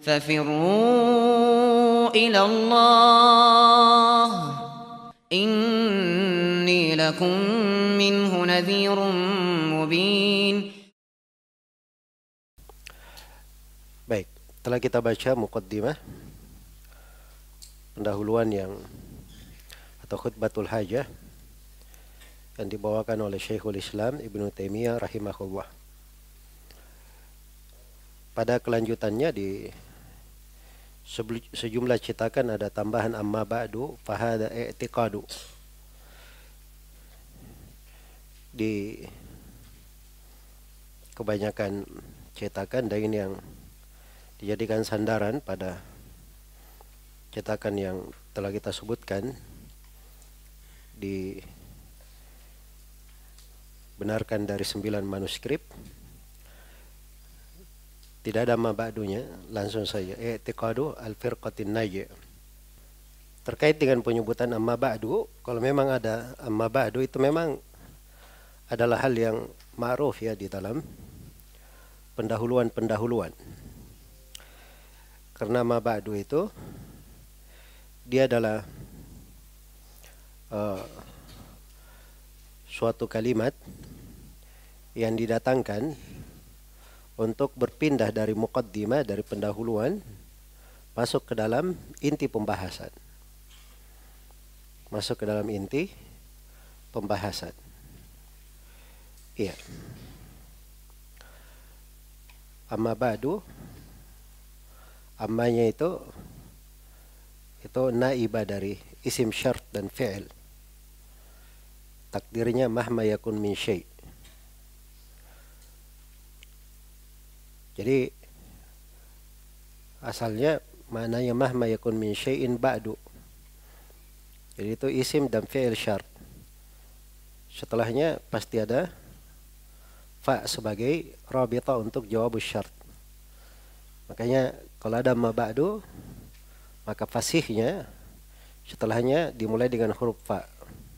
ففروا إلى الله إني لكم منه نذير مبين. Baik, telah kita baca muqaddimah, pendahuluan atau khutbatul hajah yang dibawakan oleh Syekhul Islam Ibnu Taimiyah rahimahullah. Pada kelanjutannya di sejumlah cetakan ada tambahan amma ba'du fahada i'tiqadu. Di kebanyakan cetakan dan ini yang dijadikan sandaran pada cetakan yang telah kita sebutkan, dibenarkan dari 9 manuskrip. Tidak ada amma ba'dunya, langsung saja i'tiqadu al-firqatin najiyah. Terkait dengan penyebutan amma ba'du, kalau memang ada amma ba'du itu memang adalah hal yang ma'ruf ya di dalam pendahuluan-pendahuluan. Karena amma ba'du itu dia adalah suatu kalimat yang didatangkan untuk berpindah dari muqaddimah, dari pendahuluan, masuk ke dalam inti pembahasan. Masuk ke dalam inti pembahasan. Iya. Amma ba'du, ammanya itu naibah dari isim syart dan fi'il. Takdirnya mahma yakun min syai'. Jadi asalnya maknanya mahma yakun min syai'in ba'du. Jadi itu isim dan fi'il syart. Setelahnya pasti ada fa sebagai rabita untuk jawab syart. Makanya kalau ada ma ba'du, maka fasihnya setelahnya dimulai dengan huruf fa.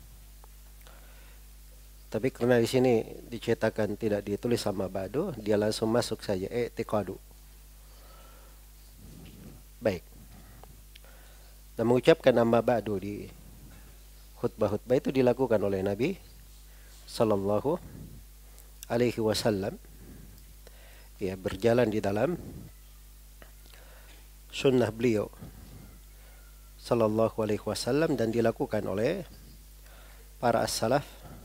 Tapi karena di sini dicetakan tidak ditulis sama ba'du, dia langsung masuk saja i'tiqadu. Baik. Dan mengucapkan amma ba'du di khutbah-khutbah itu dilakukan oleh Nabi sallallahu alaihi wasallam. Ya, berjalan di dalam sunnah beliau sallallahu alaihi wasallam dan dilakukan oleh para as-salaf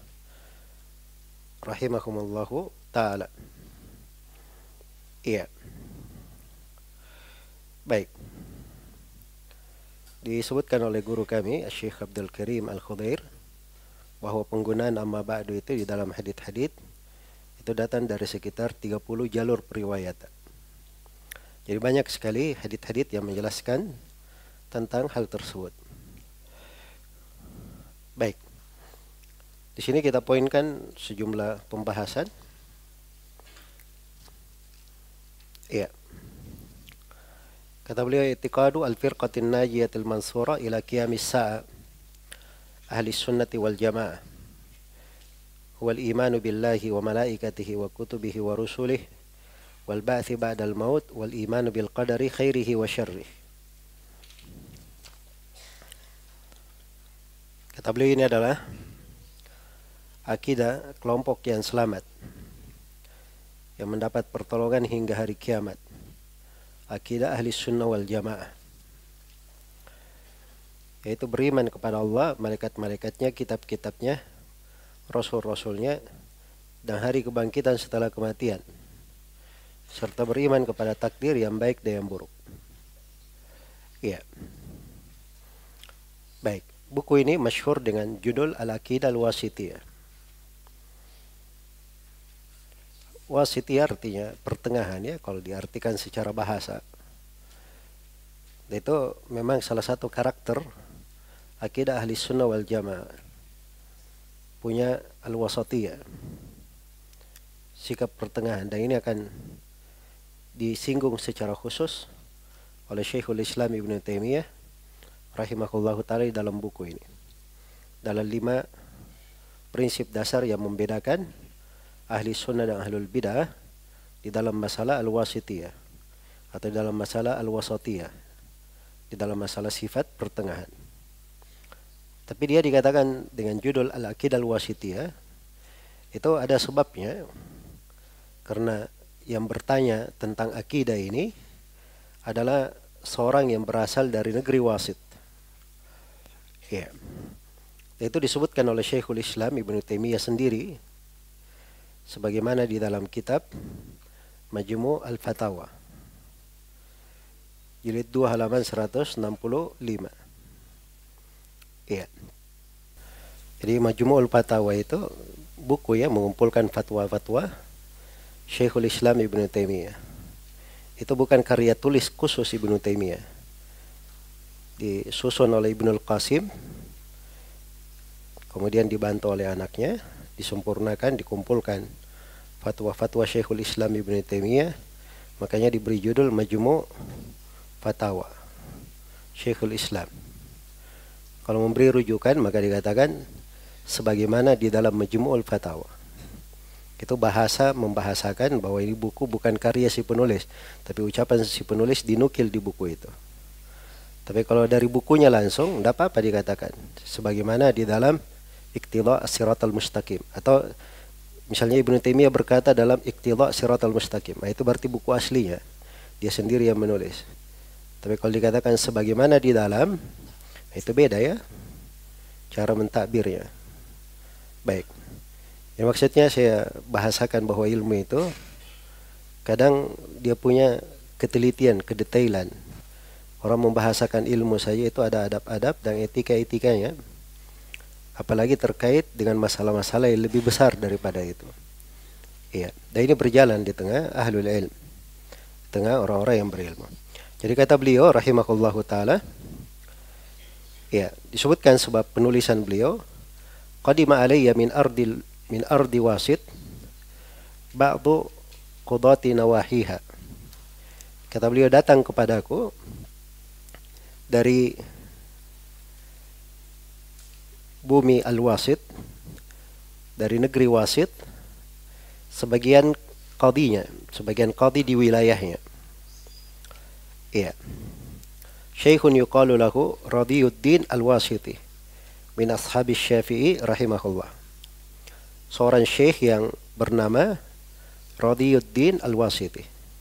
rahimahumullahu ta'ala. Iya. Baik. Disebutkan oleh guru kami Syekh Abdul Karim Al-Khudair bahwa penggunaan amma ba'du itu di dalam hadits-hadits itu datang dari sekitar 30 jalur periwayatan. Jadi banyak sekali hadits-hadits yang menjelaskan tentang hal tersebut. Baik. Di sini kita poinkan sejumlah pembahasan. Iya. Kata beliau i'tiqadu al-firqatin najiyatil mansura ila qiyamis sa'a ahli sunnati wal jamaah huwa al-imanu billahi wa malaikatihi wa kutubihi wa rusulihi wal ba'thi ba'dal maut wal imanu bil qadari khairihi wa syarrihi. Kata beliau ini adalah akidah kelompok yang selamat yang mendapat pertolongan hingga hari kiamat. Akidah ahli sunnah wal jamaah, yaitu beriman kepada Allah, malaikat-malaikatnya, kitab-kitabnya, rasul-rasulnya, dan hari kebangkitan setelah kematian, serta beriman kepada takdir yang baik dan yang buruk. Iya. Baik. Buku ini masyhur dengan judul Al-Aqidah Al-Wasithiyah. Wasithiyah artinya pertengahan ya, kalau diartikan secara bahasa. Itu memang salah satu karakter akidah ahli sunnah wal jamaah. Punya al-wasatiyah, sikap pertengahan, dan ini akan disinggung secara khusus oleh Syekhul Islam Ibnu Taimiyah rahimahullahu ta'ala dalam buku ini. Dalam 5 prinsip dasar yang membedakan ahli sunnah dan ahlul bid'ah di dalam masalah al-wasitiyah atau dalam masalah al-wasatiyah, di dalam masalah sifat pertengahan. Tapi dia dikatakan dengan judul Al-Aqidah Al-Wasitiyah, itu ada sebabnya, karena yang bertanya tentang akidah ini adalah seorang yang berasal dari negeri Wasit. Ya. Itu disebutkan oleh Syekhul Islam Ibnu Taimiyah sendiri, sebagaimana di dalam kitab Majmu' Al-Fatawa, jilid 2 halaman 165. Ya. Jadi Majmu' Al-Fatawa itu buku yang mengumpulkan fatwa-fatwa Syekhul Islam Ibnu Taimiyah. Itu bukan karya tulis khusus Ibnu Taimiyah. Disusun oleh Ibnul Qasim, kemudian dibantu oleh anaknya, disempurnakan, dikumpulkan fatwa-fatwa Syekhul Islam Ibnu Taimiyah, makanya diberi judul Majmu' Fatawa Syekhul Islam. Kalau memberi rujukan maka dikatakan sebagaimana di dalam Majmu'ul Fatawa. Itu bahasa membahasakan bahwa ini buku bukan karya si penulis, tapi ucapan si penulis dinukil di buku itu. Tapi kalau dari bukunya langsung, tidak apa-apa dikatakan sebagaimana di dalam Iqtida' As-Siratal Mustaqim, atau misalnya Ibnu Taimiyah berkata dalam Iqtida' As-Siratal Mustaqim, nah, itu berarti buku aslinya, dia sendiri yang menulis. Tapi kalau dikatakan sebagaimana di dalam, itu beda ya cara mentakbirnya. Baik, yang maksudnya saya bahasakan bahwa ilmu itu kadang dia punya ketelitian, kedetailan. Orang membahasakan ilmu saja itu ada adab-adab dan etika-etikanya, apalagi terkait dengan masalah-masalah yang lebih besar daripada itu. Iya, dan ini berjalan di tengah ahlul ilm, tengah orang-orang yang berilmu. Jadi kata beliau rahimahullahu taala, ya, disebutkan sebab penulisan beliau, qadima alayya min ardi Wasit ba'du qudati nawahiha. Kata beliau, datang kepadaku dari bumi Al-Wasit, dari negeri Wasit, sebagian qadinya, sebagian qadi di wilayahnya. Iya. Syekhun yuqalu lahu Radiyuddin Al-Wasiti min ashabis Syafi'i rahimahullah. Seorang syekh yang bernama Radiyuddin Al-Wasiti.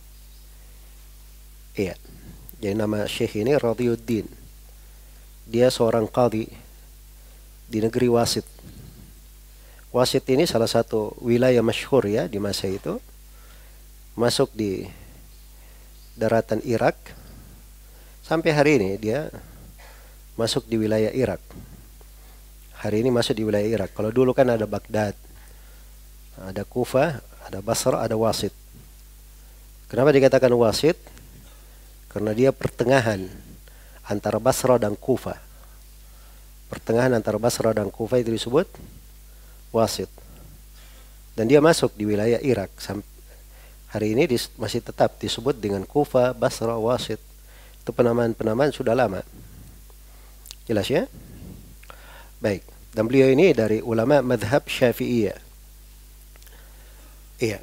Iya. Jadi nama syekh ini Radiyuddin. Dia seorang qadi di negeri Wasit. Wasit ini salah satu wilayah masyhur ya di masa itu. Masuk di daratan Irak. Sampai hari ini dia masuk di wilayah Irak. Hari ini masuk di wilayah Irak. Kalau dulu kan ada Baghdad, ada Kufah, ada Basra, ada Wasit. Kenapa dikatakan Wasit? Karena dia pertengahan antara Basra dan Kufah. Pertengahan antara Basra dan Kufah itu disebut Wasit. Dan dia masuk di wilayah Irak. Hari ini masih tetap disebut dengan Kufah, Basra, Wasit. Itu penamaan-penamaan sudah lama. Jelas ya? Baik. Dan beliau ini dari ulama madhab Syafi'iyah. Iya.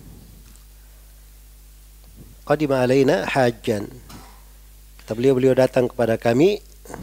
Qadima alaina hajjan. Kata beliau datang kepada kami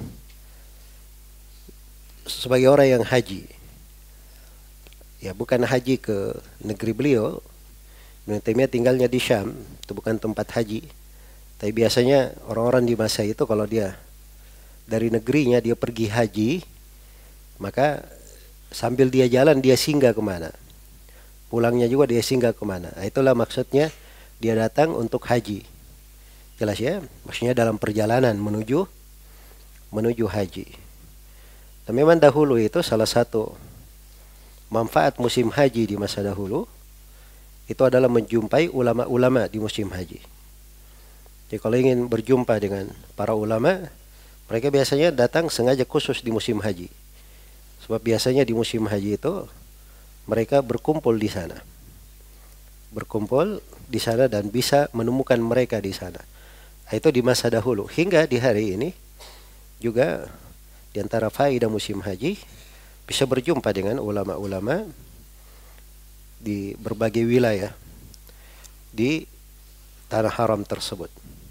sebagai orang yang haji. Ya, bukan haji ke negeri beliau. Ibnu Taimiyah tinggalnya di Syam, itu bukan tempat haji. Tapi biasanya orang-orang di masa itu kalau dia dari negerinya dia pergi haji, maka sambil dia jalan dia singgah kemana. Pulangnya juga dia singgah kemana. Nah, itulah maksudnya dia datang untuk haji. Jelas ya? Maksudnya dalam perjalanan menuju haji. Dan memang dahulu itu salah satu manfaat musim haji di masa dahulu itu adalah menjumpai ulama-ulama di musim haji. Jadi kalau ingin berjumpa dengan para ulama, mereka biasanya datang sengaja khusus di musim haji. Sebab biasanya di musim haji itu mereka berkumpul di sana. Berkumpul di sana dan bisa menemukan mereka di sana. Itu di masa dahulu. Hingga di hari ini juga di antara faedah musim haji bisa berjumpa dengan ulama-ulama di berbagai wilayah di tanah haram tersebut.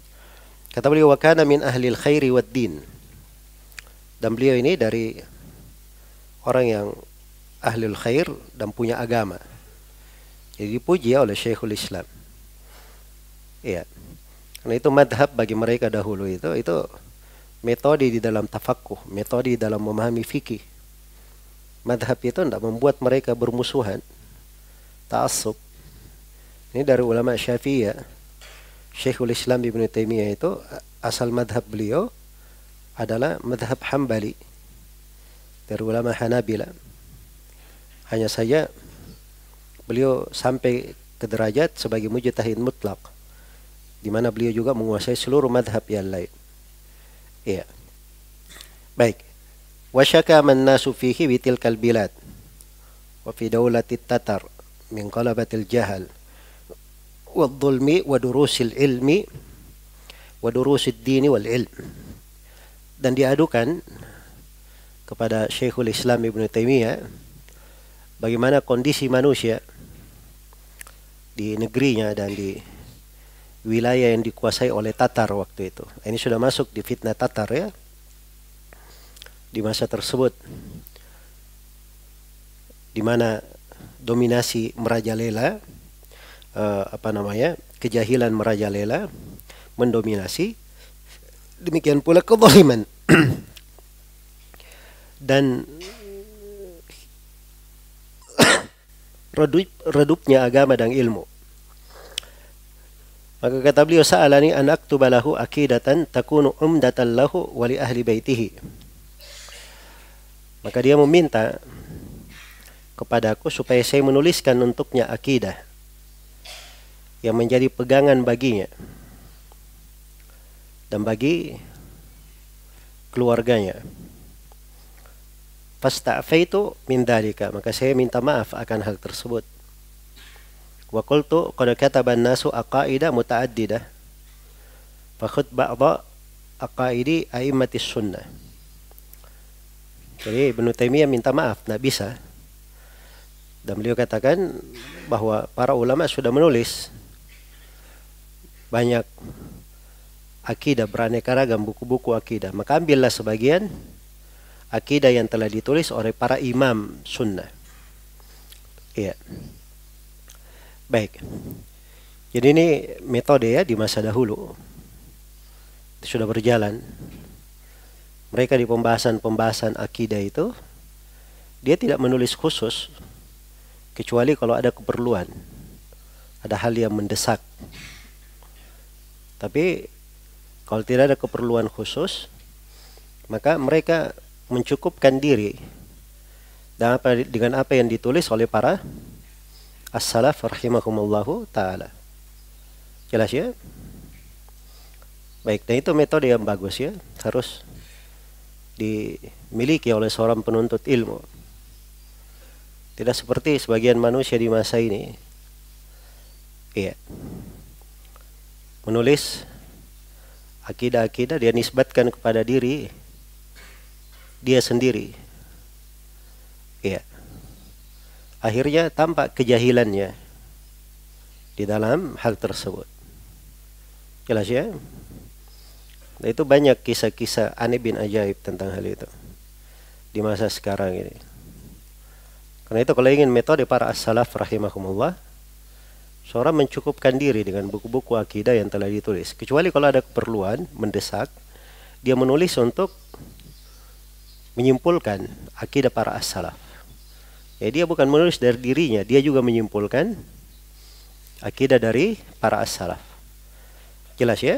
Kata beliau, wa kana min ahlil khairi wad din. Dan beliau ini dari orang yang ahlul khair dan punya agama. Jadi dipuji oleh Syekhul Islam. Iya. Karena itu madhab bagi mereka dahulu itu metode di dalam tafaqquh, metode di dalam memahami fikih. Madhab itu tidak membuat mereka bermusuhan, ta'assub. Ini dari ulama Syafi'iyah. Syekhul Islam Ibn Taimiyah itu asal madhab beliau adalah madhab Hambali dari ulama Hanabila. Hanya saja beliau sampai ke derajat sebagai mujtahid mutlak, di mana beliau juga menguasai seluruh madhab yang lain. Iya. Baik. Wa syaka man nasu fihi bi tilkal bilad wa fi dawlatit tatar min qalabatil jahal wa dhulmi wa durusil ilmi wa durusid dini wal ilm. Dan diadukan kepada Syekhul Islam Ibn Taimiyah bagaimana kondisi manusia di negerinya dan di wilayah yang dikuasai oleh Tatar waktu itu. Ini sudah masuk di fitnah Tatar ya. Di masa tersebut di mana dominasi merajalela, kejahilan merajalela, mendominasi, demikian pula kezaliman dan redupnya agama dan ilmu. Maka kata beliau, sa'alani an aktuba lahu aqidatan takunu umdatan lahu wa li ahli baitihi. Maka dia meminta kepadaku supaya saya menuliskan untuknya akidah yang menjadi pegangan baginya dan bagi keluarganya. Fasta'faitu min dzalika, maka saya minta maaf akan hal tersebut. Wa qultu qad kataba an-nasu aqaida muta'addidah fa khudh ba'dha aqaidi a'immatis sunnah. Jadi Ibnu Taimiyah minta maaf, tidak bisa. Dan beliau katakan bahwa para ulama sudah menulis banyak akidah, beraneka ragam buku-buku akidah. Maka ambillah sebagian akidah yang telah ditulis oleh para imam sunnah. Iya. Baik. Jadi ini metode ya di masa dahulu. Sudah berjalan. Mereka di pembahasan akidah itu dia tidak menulis khusus kecuali kalau ada keperluan, ada hal yang mendesak. Tapi kalau tidak ada keperluan khusus, maka mereka mencukupkan diri dengan apa yang ditulis oleh para as-salaf rahimahumullahu ta'ala. Jelas ya? Baik, dan itu metode yang bagus ya, harus dimiliki oleh seorang penuntut ilmu. Tidak seperti sebagian manusia di masa ini. Iya. Menulis akidah-akidah dia nisbatkan kepada diri dia sendiri. Iya. Akhirnya tampak kejahilannya di dalam hal tersebut. Jelas ya? Nah, itu banyak kisah-kisah aneh bin ajaib tentang hal itu di masa sekarang ini. Karena itu kalau ingin metode para as-salaf rahimahumullah, seorang mencukupkan diri dengan buku-buku akidah yang telah ditulis. Kecuali kalau ada keperluan mendesak, dia menulis untuk menyimpulkan akidah para as-salaf. Ya, dia bukan menulis dari dirinya, dia juga menyimpulkan akidah dari para as-salaf. Jelas ya?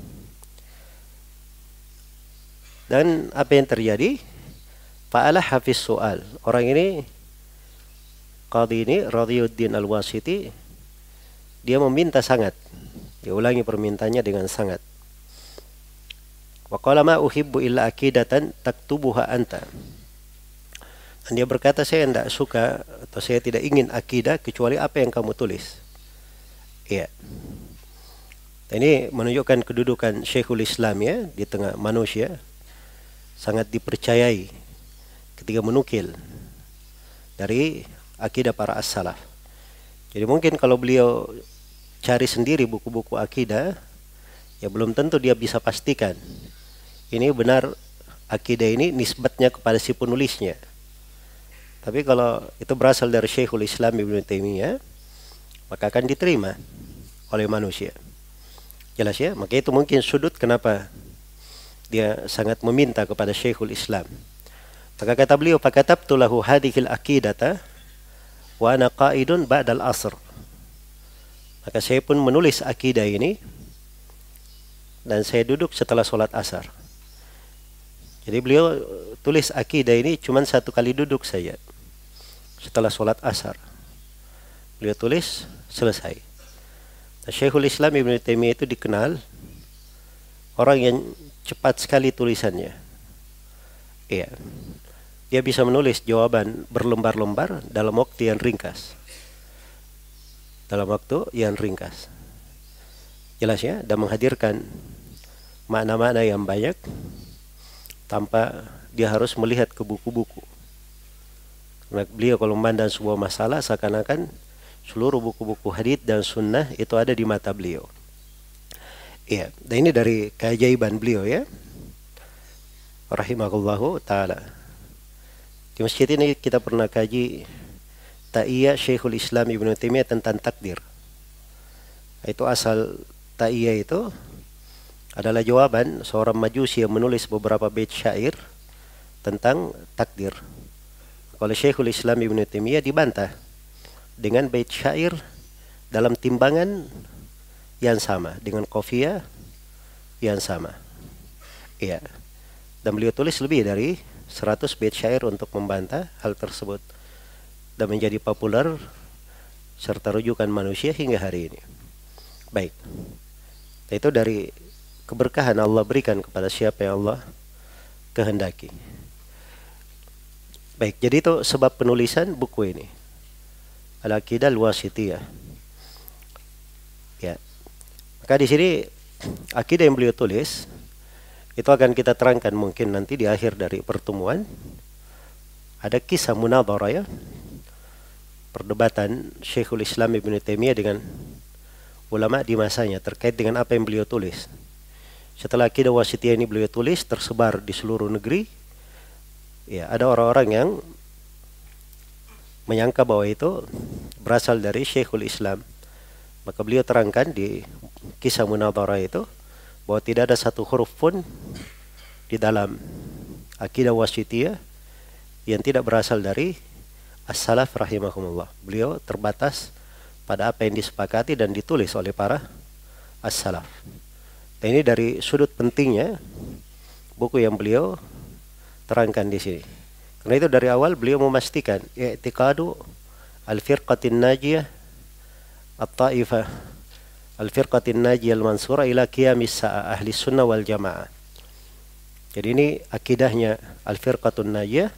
Dan apa yang terjadi? Fa'ala hafiz soal. Orang ini, qadhi ini, Radiyuddin Al-Wasiti, dia meminta sangat. Dia ulangi permintaannya dengan sangat. Wa qala ma uhibbu illa aqidatan taktubuha anta. Dan dia berkata, saya tidak suka atau saya tidak ingin akidah kecuali apa yang kamu tulis. Iya. Ini menunjukkan kedudukan Syekhul Islam ya di tengah manusia. Sangat dipercayai ketika menukil dari akidah para as-salaf. Jadi mungkin kalau beliau cari sendiri buku-buku akidah ya belum tentu dia bisa pastikan ini benar akidah ini nisbatnya kepada si penulisnya. Tapi kalau itu berasal dari Syekhul Islam Ibnu Taimiyah, maka akan diterima oleh manusia. Jelas ya? Maka itu mungkin sudut kenapa dia sangat meminta kepada Syekhul Islam. Maka kata beliau, "Fakatabtu lahu hadhil aqidata wa ana qa'idun ba'dal asr." Maka saya pun menulis akidah ini dan saya duduk setelah sholat asar. Jadi beliau tulis akidah ini cuma satu kali duduk saja. Setelah sholat asar. Beliau tulis, selesai. Nah, Syekhul Islam Ibnu Taimiyah itu dikenal orang yang cepat sekali tulisannya. Iya. Dia bisa menulis jawaban berlembar-lembar dalam waktu yang ringkas. Dalam waktu yang ringkas. Jelas ya? Dan menghadirkan makna-makna yang banyak tanpa dia harus melihat ke buku-buku. Karena beliau kalau memandang sebuah masalah seakan-akan seluruh buku-buku hadits dan sunnah itu ada di mata beliau. Iya, dan ini dari keajaiban beliau ya. Rahimahullahu ta'ala. Di masjid ini kita pernah kaji ta'iyah Syekhul Islam Ibnu Taimiyah tentang takdir. Itu asal ta'iyah itu adalah jawaban seorang majusi yang menulis beberapa bait syair tentang takdir. Oleh Syekhul Islam Ibnu Taimiyah dibantah dengan bait syair dalam timbangan yang sama, dengan qafiyah yang sama. Iya. Dan beliau tulis lebih dari 100 bait syair untuk membantah hal tersebut dan menjadi populer serta rujukan manusia hingga hari ini. Baik. Itu dari keberkahan Allah berikan kepada siapa yang Allah kehendaki. Baik, jadi itu sebab penulisan buku ini. Al-Aqidah Al-Wasithiyah. Ya. Maka di sini akidah yang beliau tulis itu akan kita terangkan mungkin nanti di akhir dari pertemuan. Ada kisah munadharah ya. Perdebatan Syekhul Islam Ibnu Taimiyah dengan ulama di masanya terkait dengan apa yang beliau tulis. Setelah Aqidah Wasithiyah ini beliau tulis tersebar di seluruh negeri. Ya, ada orang-orang yang menyangka bahwa itu berasal dari Syekhul Islam. Maka beliau terangkan di kisah munadharah itu bahwa tidak ada satu huruf pun di dalam Aqidah Wasithiyah yang tidak berasal dari as-salaf rahimahumullah. Beliau terbatas pada apa yang disepakati dan ditulis oleh para as-salaf. Dan ini dari sudut pentingnya buku yang beliau terangkan di sini. Karena itu dari awal beliau memastikan i'tiqadu al-firqatin najiyah at-taifah al-firqatin najiyah al-mansura ila qiyamis sa'ah ahli sunnah wal jamaah. Jadi ini akidahnya al-firqatun najiyah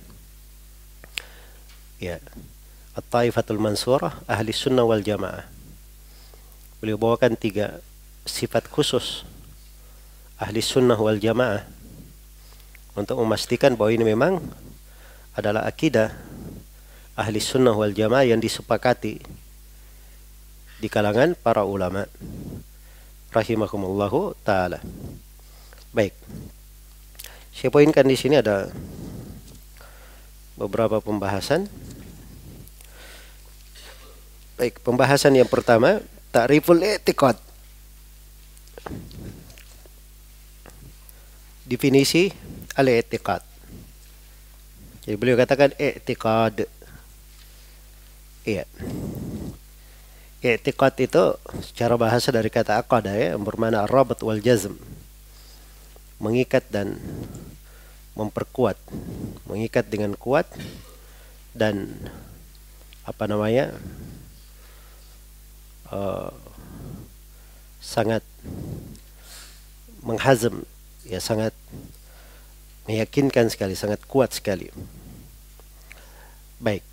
ya, at-taifatul mansurah ahli sunnah wal jamaah. Beliau bawakan 3 sifat khusus ahli sunnah wal jamaah untuk memastikan bahwa ini memang adalah akidah ahli sunnah wal jamaah yang disepakati di kalangan para ulama rahimahumullahu ta'ala. Baik, saya poinkan di sini ada beberapa pembahasan. Baik, pembahasan yang pertama, ta'riful i'tiqad. Definisi al-i'tiqad. Jadi beliau katakan i'tiqad. Iya. I'tiqad itu secara bahasa dari kata aqada ya, yang bermakna ar-rabat wal jazm. Mengikat dan memperkuat. Mengikat dengan kuat dan sangat menghazam ya, sangat meyakinkan sekali, sangat kuat sekali. Baik.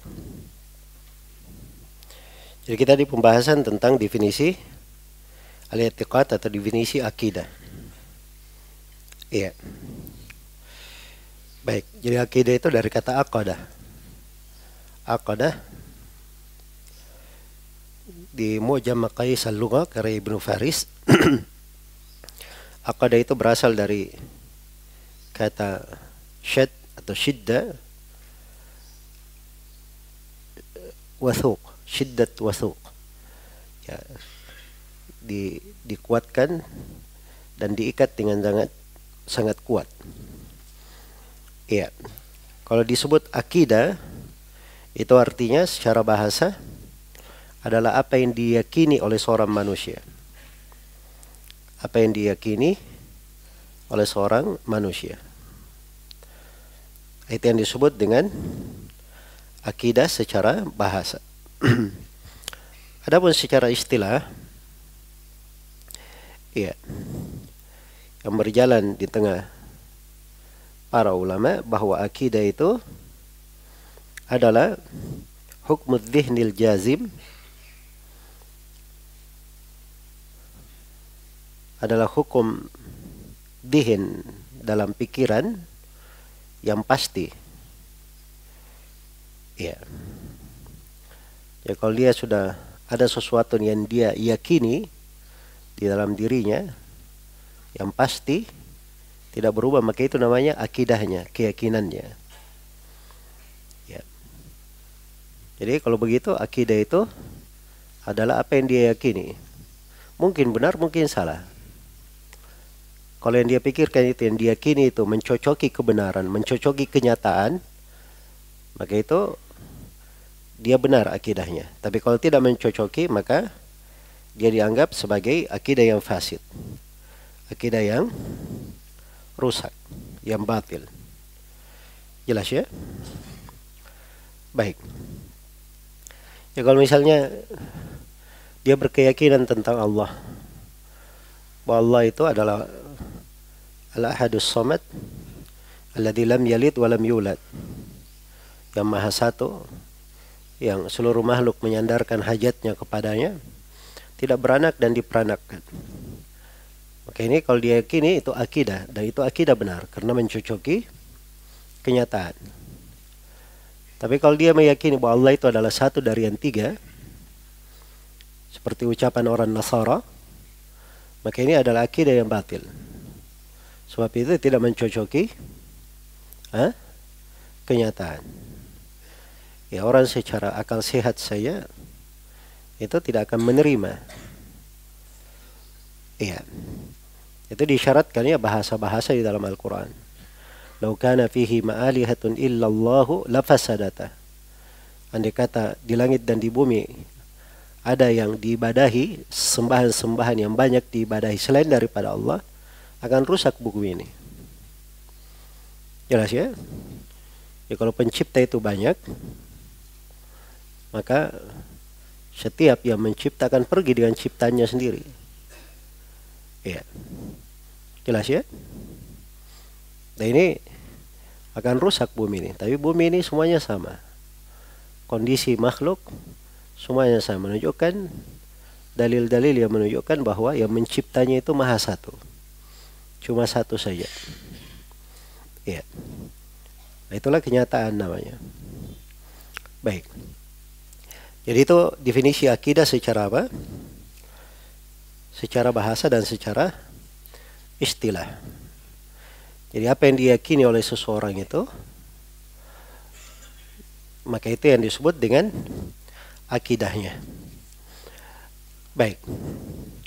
Jadi kita di pembahasan tentang definisi al-i'tiqad atau definisi akidah. Iya. Baik, jadi akidah itu dari kata aqadah. Aqadah di Mu'jam Maqayis al-Lughah karya Ibnu Faris Aqadah itu berasal dari kata syad atau syiddah, wathuq, syiddat wathuq. Ya, dikuatkan dan diikat dengan sangat kuat. Iya. Kalau disebut akidah, itu artinya secara bahasa adalah apa yang diyakini oleh seorang manusia. Apa yang diyakini oleh seorang manusia. Itu yang disebut dengan akidah secara bahasa. Adapun secara istilah, iya, yang berjalan di tengah para ulama bahwa akidah itu adalah hukmul dhihnil jazim, adalah hukum dhihin dalam pikiran yang pasti. Ya. Ya, kalau dia sudah ada sesuatu yang dia yakini di dalam dirinya yang pasti tidak berubah, maka itu namanya akidahnya, keyakinannya. Ya. Jadi kalau begitu akidah itu adalah apa yang dia yakini. Mungkin benar, mungkin salah. Kalau yang dia pikirkan itu, yang dia yakini itu mencocoki kebenaran, mencocoki kenyataan, maka itu dia benar akidahnya. Tapi kalau tidak mencocoki, maka dia dianggap sebagai akidah yang fasid, akidah yang rusak, yang batil. Jelas ya? Baik. Ya, kalau misalnya dia berkeyakinan tentang Allah, bahwa Allah itu adalah Al-Ahadus Samad, alladzi lam yalid wa lam yulad, yang maha satu, yang seluruh makhluk menyandarkan hajatnya kepadanya, tidak beranak dan diperanakkan. Maka ini kalau dia yakini itu akidah, dan itu akidah benar karena mencocoki kenyataan. Tapi kalau dia meyakini bahwa Allah itu adalah satu dari yang tiga, seperti ucapan orang Nasara, maka ini adalah akidah yang batil. Sebab itu tidak mencocoki kenyataan. Ya, orang secara akal sehat saja itu tidak akan menerima. Iya. Itu disyaratkan ya bahasa-bahasa di dalam Al-Quran. Lau kana fihi ma'alihatun illallahu lafasadata. Andai kata di langit dan di bumi ada yang diibadahi, sembahan-sembahan yang banyak diibadahi selain daripada Allah, akan rusak bumi ini. Jelas ya? Ya, kalau pencipta itu banyak, maka setiap yang menciptakan pergi dengan ciptaannya sendiri. Ya. Jelas ya? Nah, ini akan rusak bumi ini. Tapi bumi ini semuanya sama. Kondisi makhluk semuanya sama. Menunjukkan dalil-dalil yang menunjukkan bahwa yang menciptanya itu maha satu. Cuma satu saja. Ya. Nah, itulah kenyataan namanya. Baik. Jadi itu definisi akidah secara apa? Secara bahasa dan secara istilah. Jadi apa yang diyakini oleh seseorang itu, maka itu yang disebut dengan akidahnya. Baik.